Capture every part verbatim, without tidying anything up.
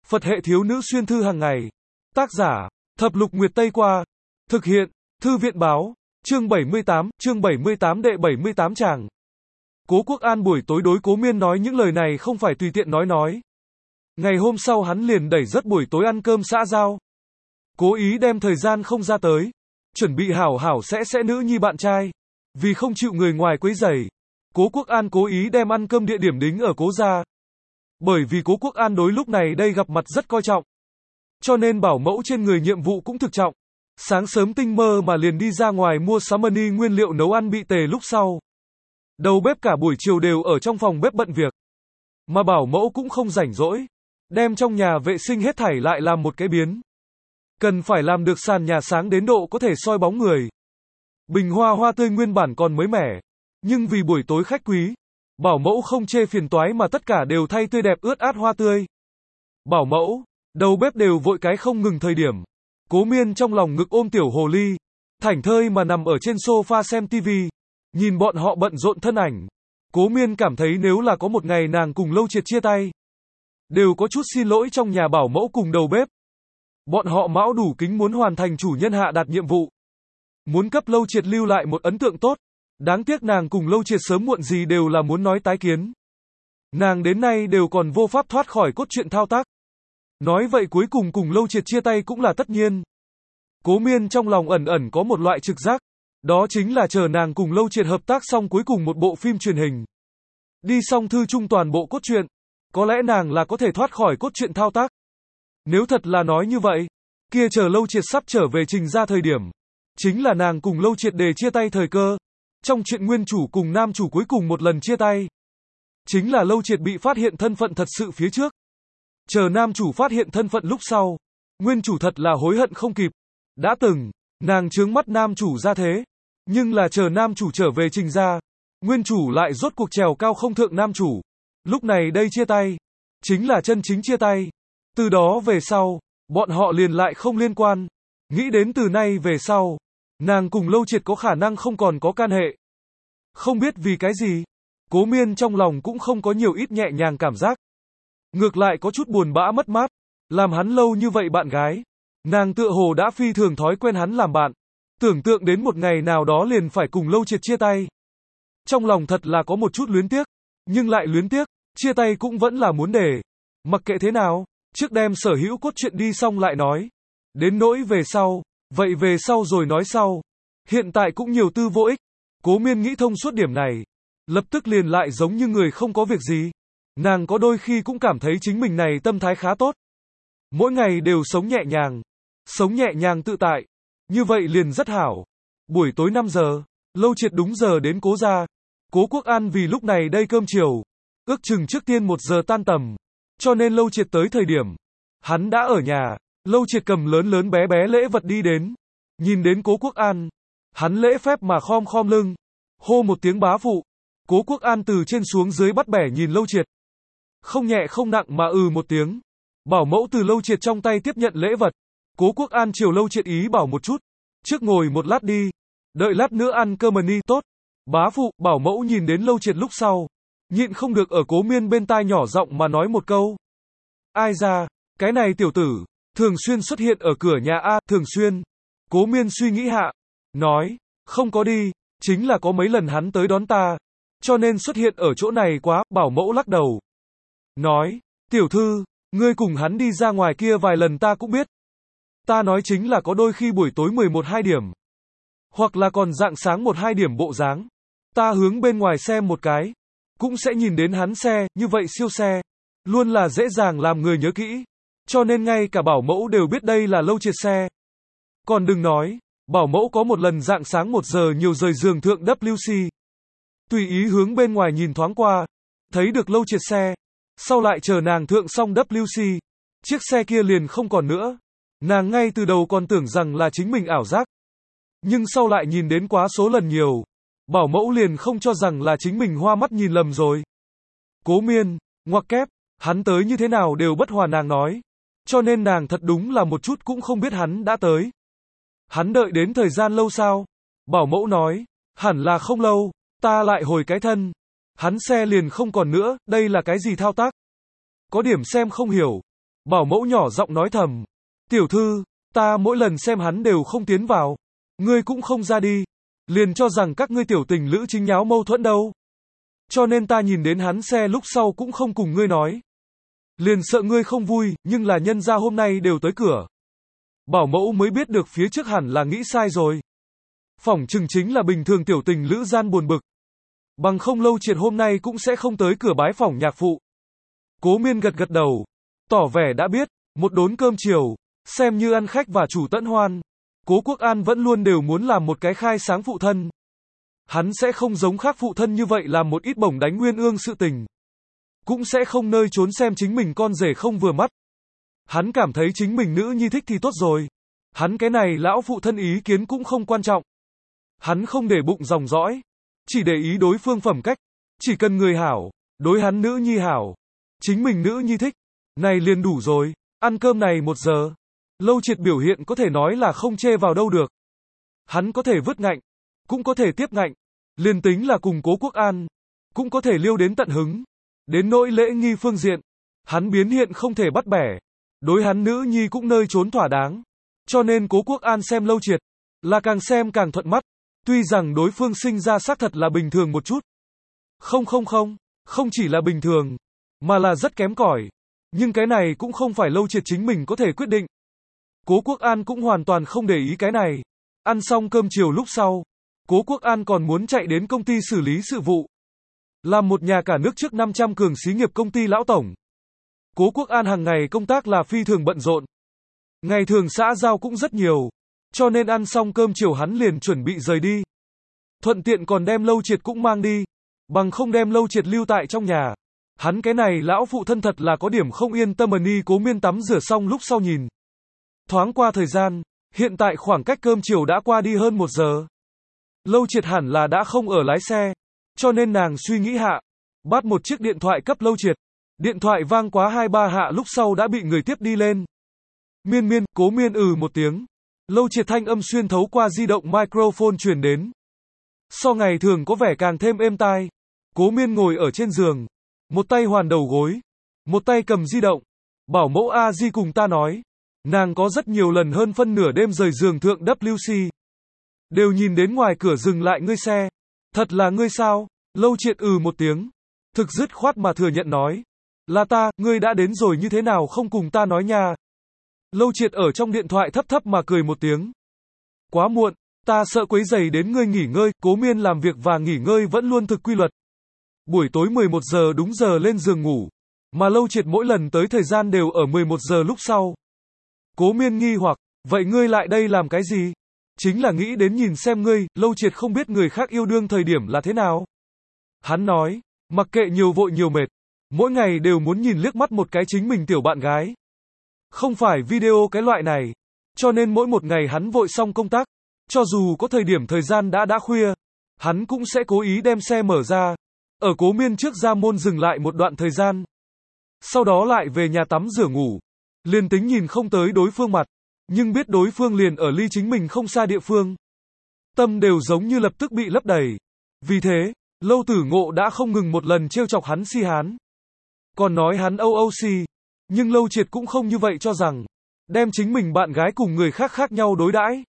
Phật hệ thiếu nữ xuyên thư hàng ngày. Tác giả, Thập Lục Nguyệt Tây Qua. Thực hiện, Thư viện báo. Chương bảy mươi tám, chương bảy mươi tám đệ bảy mươi tám tràng. Cố Quốc An buổi tối đối Cố Miên nói những lời này không phải tùy tiện nói nói. Ngày hôm sau hắn liền đẩy rất buổi tối ăn cơm xã giao. Cố ý đem thời gian không ra tới. Chuẩn bị hảo hảo sẽ sẽ nữ nhi bạn trai. Vì không chịu người ngoài quấy rầy, Cố Quốc An cố ý đem ăn cơm địa điểm đính ở Cố gia. Bởi vì Cố Quốc An đối lúc này đây gặp mặt rất coi trọng. Cho nên bảo mẫu trên người nhiệm vụ cũng thực trọng. Sáng sớm tinh mơ mà liền đi ra ngoài mua sắm money nguyên liệu nấu ăn bị tề lúc sau. Đầu bếp cả buổi chiều đều ở trong phòng bếp bận việc. Mà bảo mẫu cũng không rảnh rỗi. Đem trong nhà vệ sinh hết thảy lại làm một cái biến. Cần phải làm được sàn nhà sáng đến độ có thể soi bóng người. Bình hoa hoa tươi nguyên bản còn mới mẻ. Nhưng vì buổi tối khách quý, bảo mẫu không chê phiền toái mà tất cả đều thay tươi đẹp ướt át hoa tươi. Bảo mẫu, đầu bếp đều vội cái không ngừng thời điểm. Cố Miên trong lòng ngực ôm tiểu hồ ly, thảnh thơi mà nằm ở trên sofa xem tivi, nhìn bọn họ bận rộn thân ảnh. Cố Miên cảm thấy nếu là có một ngày nàng cùng Lâu Triệt chia tay, đều có chút xin lỗi trong nhà bảo mẫu cùng đầu bếp. Bọn họ mão đủ kính muốn hoàn thành chủ nhân hạ đạt nhiệm vụ. Muốn cấp Lâu Triệt lưu lại một ấn tượng tốt. Đáng tiếc nàng cùng Lâu Triệt sớm muộn gì đều là muốn nói tái kiến. Nàng đến nay đều còn vô pháp thoát khỏi cốt truyện thao tác. Nói vậy cuối cùng cùng Lâu Triệt chia tay cũng là tất nhiên. Cố Miên trong lòng ẩn ẩn có một loại trực giác. Đó chính là chờ nàng cùng Lâu Triệt hợp tác xong cuối cùng một bộ phim truyền hình. Đi xong thư chung toàn bộ cốt truyện. Có lẽ nàng là có thể thoát khỏi cốt truyện thao tác. Nếu thật là nói như vậy, kia chờ Lâu Triệt sắp trở về trình ra thời điểm. Chính là nàng cùng Lâu Triệt đề chia tay thời cơ. Trong chuyện nguyên chủ cùng nam chủ cuối cùng một lần chia tay. Chính là Lâu Triệt bị phát hiện thân phận thật sự phía trước. Chờ nam chủ phát hiện thân phận lúc sau. Nguyên chủ thật là hối hận không kịp. Đã từng, nàng chướng mắt nam chủ ra thế. Nhưng là chờ nam chủ trở về trình ra. Nguyên chủ lại rốt cuộc trèo cao không thượng nam chủ. Lúc này đây chia tay. Chính là chân chính chia tay. Từ đó về sau, bọn họ liền lại không liên quan. Nghĩ đến từ nay về sau, nàng cùng Lâu Triệt có khả năng không còn có can hệ. Không biết vì cái gì, Cố Miên trong lòng cũng không có nhiều ít nhẹ nhàng cảm giác. Ngược lại có chút buồn bã mất mát. Làm hắn lâu như vậy bạn gái. Nàng tựa hồ đã phi thường thói quen hắn làm bạn. Tưởng tượng đến một ngày nào đó liền phải cùng Lâu Triệt chia tay. Trong lòng thật là có một chút luyến tiếc. Nhưng lại luyến tiếc, chia tay cũng vẫn là muốn để. Mặc kệ thế nào, trước đem sở hữu cốt truyện đi xong lại nói. Đến nỗi về sau, vậy về sau rồi nói sau. Hiện tại cũng nhiều tư vô ích. Cố Miên nghĩ thông suốt điểm này. Lập tức liền lại giống như người không có việc gì. Nàng có đôi khi cũng cảm thấy chính mình này tâm thái khá tốt. Mỗi ngày đều sống nhẹ nhàng. Sống nhẹ nhàng tự tại. Như vậy liền rất hảo. Buổi tối năm giờ, Lâu Triệt đúng giờ đến Cố gia. Cố Quốc An vì lúc này đây cơm chiều. Ước chừng trước tiên một giờ tan tầm. Cho nên Lâu Triệt tới thời điểm. Hắn đã ở nhà. Lâu Triệt cầm lớn lớn bé bé lễ vật đi đến. Nhìn đến Cố Quốc An. Hắn lễ phép mà khom khom lưng. Hô một tiếng bá phụ. Cố Quốc An từ trên xuống dưới bắt bẻ nhìn Lâu Triệt. Không nhẹ không nặng mà ừ một tiếng. Bảo mẫu từ Lâu Triệt trong tay tiếp nhận lễ vật. Cố Quốc An chiều Lâu Triệt ý bảo một chút. Trước ngồi một lát đi. Đợi lát nữa ăn cơm mani tốt. Bá phụ, bảo mẫu nhìn đến Lâu Triệt lúc sau. Nhịn không được ở Cố Miên bên tai nhỏ giọng mà nói một câu. Ai ra, cái này tiểu tử. Thường xuyên xuất hiện ở cửa nhà A, thường xuyên. Cố Miên suy nghĩ hạ. Nói, không có đi. Chính là có mấy lần hắn tới đón ta. Cho nên xuất hiện ở chỗ này quá, bảo mẫu lắc đầu. Nói, tiểu thư, ngươi cùng hắn đi ra ngoài kia vài lần ta cũng biết. Ta nói chính là có đôi khi buổi tối mười một hai điểm. Hoặc là còn rạng sáng một hai điểm bộ dáng. Ta hướng bên ngoài xem một cái. Cũng sẽ nhìn đến hắn xe, như vậy siêu xe. Luôn là dễ dàng làm người nhớ kỹ. Cho nên ngay cả bảo mẫu đều biết đây là Lâu Triệt xe. Còn đừng nói, bảo mẫu có một lần rạng sáng một giờ nhiều rời giường thượng W C. Tùy ý hướng bên ngoài nhìn thoáng qua. Thấy được Lâu Triệt xe. Sau lại chờ nàng thượng xong W C. Chiếc xe kia liền không còn nữa. Nàng ngay từ đầu còn tưởng rằng là chính mình ảo giác. Nhưng sau lại nhìn đến quá số lần nhiều. Bảo mẫu liền không cho rằng là chính mình hoa mắt nhìn lầm rồi. Cố Miên, ngoặc kép, hắn tới như thế nào đều bất hòa nàng nói. Cho nên nàng thật đúng là một chút cũng không biết hắn đã tới. Hắn đợi đến thời gian lâu sao? Bảo mẫu nói, hẳn là không lâu, ta lại hồi cái thân. Hắn xe liền không còn nữa, đây là cái gì thao tác? Có điểm xem không hiểu. Bảo mẫu nhỏ giọng nói thầm. Tiểu thư, ta mỗi lần xem hắn đều không tiến vào. Ngươi cũng không ra đi. Liền cho rằng các ngươi tiểu tình lữ chính nháo mâu thuẫn đâu. Cho nên ta nhìn đến hắn xe lúc sau cũng không cùng ngươi nói. Liền sợ ngươi không vui, nhưng là nhân gia hôm nay đều tới cửa. Bảo mẫu mới biết được phía trước hẳn là nghĩ sai rồi. Phỏng chừng chính là bình thường tiểu tình lữ gian buồn bực. Bằng không Lâu Triệt hôm nay cũng sẽ không tới cửa bái phỏng nhạc phụ. Cố Miên gật gật đầu, tỏ vẻ đã biết, một đốn cơm chiều, xem như ăn khách và chủ tận hoan. Cố Quốc An vẫn luôn đều muốn làm một cái khai sáng phụ thân. Hắn sẽ không giống khác phụ thân như vậy làm một ít bổng đánh nguyên ương sự tình. Cũng sẽ không nơi trốn xem chính mình con rể không vừa mắt. Hắn cảm thấy chính mình nữ nhi thích thì tốt rồi. Hắn cái này lão phụ thân ý kiến cũng không quan trọng. Hắn không để bụng dòng dõi. Chỉ để ý đối phương phẩm cách. Chỉ cần người hảo, đối hắn nữ nhi hảo. Chính mình nữ nhi thích. Này liền đủ rồi. Ăn cơm này một giờ. Lâu Triệt biểu hiện có thể nói là không chê vào đâu được. Hắn có thể vứt ngạnh. Cũng có thể tiếp ngạnh. Liền tính là cùng Cố Quốc An. Cũng có thể liêu đến tận hứng. Đến nỗi lễ nghi phương diện. Hắn biến hiện không thể bắt bẻ. Đối hắn nữ nhi cũng nơi trốn thỏa đáng. Cho nên Cố Quốc An xem Lâu Triệt. Là càng xem càng thuận mắt. Tuy rằng đối phương sinh ra xác thật là bình thường một chút. Không không không. Không chỉ là bình thường. Mà là rất kém cỏi. Nhưng cái này cũng không phải Lâu Triệt chính mình có thể quyết định. Cố Quốc An cũng hoàn toàn không để ý cái này. Ăn xong cơm chiều lúc sau. Cố Quốc An còn muốn chạy đến công ty xử lý sự vụ. Làm một nhà cả nước trước năm trăm cường xí nghiệp công ty lão tổng. Cố Quốc An hàng ngày công tác là phi thường bận rộn. Ngày thường xã giao cũng rất nhiều. Cho nên ăn xong cơm chiều hắn liền chuẩn bị rời đi. Thuận tiện còn đem Lâu Triệt cũng mang đi. Bằng không đem Lâu Triệt lưu tại trong nhà. Hắn cái này lão phụ thân thật là có điểm không yên tâm. Ni Cố Miên tắm rửa xong lúc sau nhìn. Thoáng qua thời gian, hiện tại khoảng cách cơm chiều đã qua đi hơn một giờ. Lâu Triệt hẳn là đã không ở lái xe. Cho nên nàng suy nghĩ hạ. Bắt một chiếc điện thoại cấp Lâu Triệt. Điện thoại vang quá hai ba hạ lúc sau đã bị người tiếp đi lên. Miên miên, Cố Miên ừ một tiếng. Lâu Triệt thanh âm xuyên thấu qua di động microphone truyền đến. So ngày thường có vẻ càng thêm êm tai. Cố Miên ngồi ở trên giường. Một tay hoàn đầu gối. Một tay cầm di động. Bảo mẫu A Di cùng ta nói. Nàng có rất nhiều lần hơn phân nửa đêm rời giường thượng W C. Đều nhìn đến ngoài cửa dừng lại ngươi xe. Thật là ngươi sao? Lâu Triệt ừ một tiếng. Thực dứt khoát mà thừa nhận nói. Là ta, ngươi đã đến rồi như thế nào không cùng ta nói nha. Lâu Triệt ở trong điện thoại thấp thấp mà cười một tiếng. Quá muộn, ta sợ quấy rầy đến ngươi nghỉ ngơi. Cố Miên làm việc và nghỉ ngơi vẫn luôn thực quy luật. Buổi tối mười một giờ đúng giờ lên giường ngủ. Mà Lâu Triệt mỗi lần tới thời gian đều ở mười một giờ lúc sau. Cố Miên nghi hoặc, vậy ngươi lại đây làm cái gì? Chính là nghĩ đến nhìn xem ngươi. Lâu Triệt không biết người khác yêu đương thời điểm là thế nào. Hắn nói, mặc kệ nhiều vội nhiều mệt. Mỗi ngày đều muốn nhìn liếc mắt một cái chính mình tiểu bạn gái. Không phải video cái loại này. Cho nên mỗi một ngày hắn vội xong công tác. Cho dù có thời điểm thời gian đã đã khuya. Hắn cũng sẽ cố ý đem xe mở ra. Ở Cố Miên trước ra môn dừng lại một đoạn thời gian. Sau đó lại về nhà tắm rửa ngủ. Liền tính nhìn không tới đối phương mặt. Nhưng biết đối phương liền ở ly chính mình không xa địa phương. Tâm đều giống như lập tức bị lấp đầy. Vì thế, Lâu Tử Ngộ đã không ngừng một lần trêu chọc hắn si hán. Còn nói hắn âu âu si. Nhưng Lâu Triệt cũng không như vậy cho rằng. Đem chính mình bạn gái cùng người khác khác nhau đối đãi.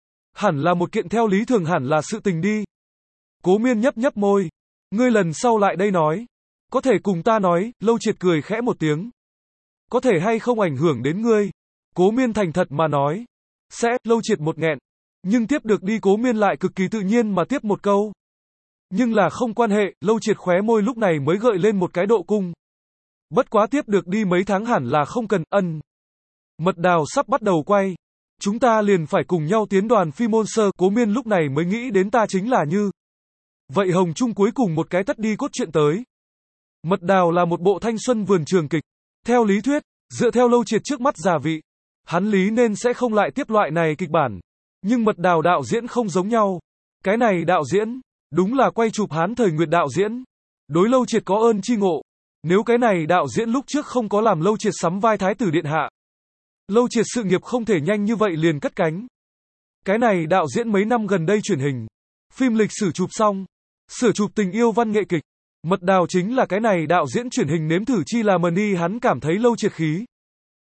Hẳn là một kiện theo lý thường hẳn là sự tình đi. Cố Miên nhấp nhấp môi. Ngươi lần sau lại đây nói. Có thể cùng ta nói. Lâu Triệt cười khẽ một tiếng. Có thể hay không ảnh hưởng đến ngươi. Cố Miên thành thật mà nói. Sẽ. Lâu Triệt một nghẹn. Nhưng tiếp được đi Cố Miên lại cực kỳ tự nhiên mà tiếp một câu. Nhưng là không quan hệ. Lâu Triệt khóe môi lúc này mới gợi lên một cái độ cung. Bất quá tiếp được đi mấy tháng hẳn là không cần. Ân. Mật đào sắp bắt đầu quay. Chúng ta liền phải cùng nhau tiến đoàn phim Monster. Cố Miên lúc này mới nghĩ đến ta chính là Như. Vậy Hồng Trung cuối cùng một cái tất đi cốt truyện tới. Mật đào là một bộ thanh xuân vườn trường kịch. Theo lý thuyết, dựa theo Lâu Triệt trước mắt già vị, hắn lý nên sẽ không lại tiếp loại này kịch bản. Nhưng Mật đào đạo diễn không giống nhau. Cái này đạo diễn, đúng là quay chụp Hán thời Nguyệt đạo diễn. Đối Lâu Triệt có ơn chi ngộ. Nếu cái này đạo diễn lúc trước không có làm Lâu Triệt sắm vai Thái tử điện hạ. Lâu Triệt sự nghiệp không thể nhanh như vậy liền cất cánh. Cái này đạo diễn mấy năm gần đây truyền hình. Phim lịch sử chụp xong. Sửa chụp tình yêu văn nghệ kịch. Mật đào chính là cái này đạo diễn truyền hình nếm thử chi là Mani hắn cảm thấy Lâu Triệt khí.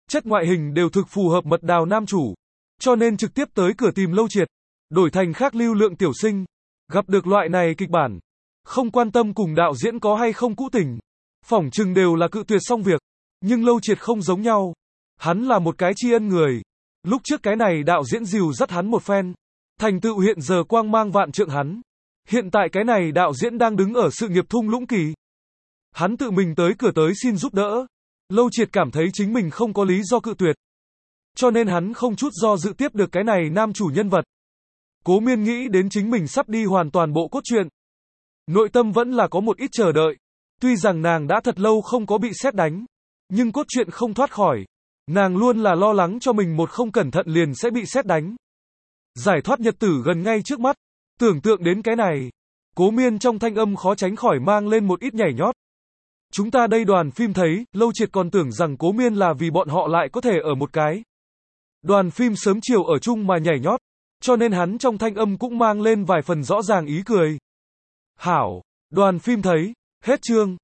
chất ngoại hình đều thực phù hợp mật đào nam chủ, cho nên trực tiếp tới cửa tìm Lâu Triệt, đổi thành khác lưu lượng tiểu sinh. Gặp được loại này kịch bản, không quan tâm cùng đạo diễn có hay không cũ tình, phỏng chừng đều là cự tuyệt xong việc. Nhưng Lâu Triệt không giống nhau, hắn là một cái tri ân người. Lúc trước cái này đạo diễn dìu dắt hắn một phen, thành tựu hiện giờ quang mang vạn trượng hắn. Hiện tại cái này đạo diễn đang đứng ở sự nghiệp thung lũng kỳ. Hắn tự mình tới cửa tới xin giúp đỡ. Lâu Triệt cảm thấy chính mình không có lý do cự tuyệt, cho nên hắn không chút do dự tiếp được cái này nam chủ nhân vật. Cố Miên nghĩ đến chính mình sắp đi hoàn toàn bộ cốt truyện, nội tâm vẫn là có một ít chờ đợi. Tuy rằng nàng đã thật lâu không có bị sét đánh, nhưng cốt truyện không thoát khỏi. Nàng luôn là lo lắng cho mình một không cẩn thận liền sẽ bị sét đánh. Giải thoát nhật tử gần ngay trước mắt. Tưởng tượng đến cái này, Cố Miên trong thanh âm khó tránh khỏi mang lên một ít nhảy nhót. Chúng ta đây đoàn phim thấy, Lâu Triệt còn tưởng rằng Cố Miên là vì bọn họ lại có thể ở một cái đoàn phim sớm chiều ở chung mà nhảy nhót, cho nên hắn trong thanh âm cũng mang lên vài phần rõ ràng ý cười. Hảo, đoàn phim thấy, hết chương.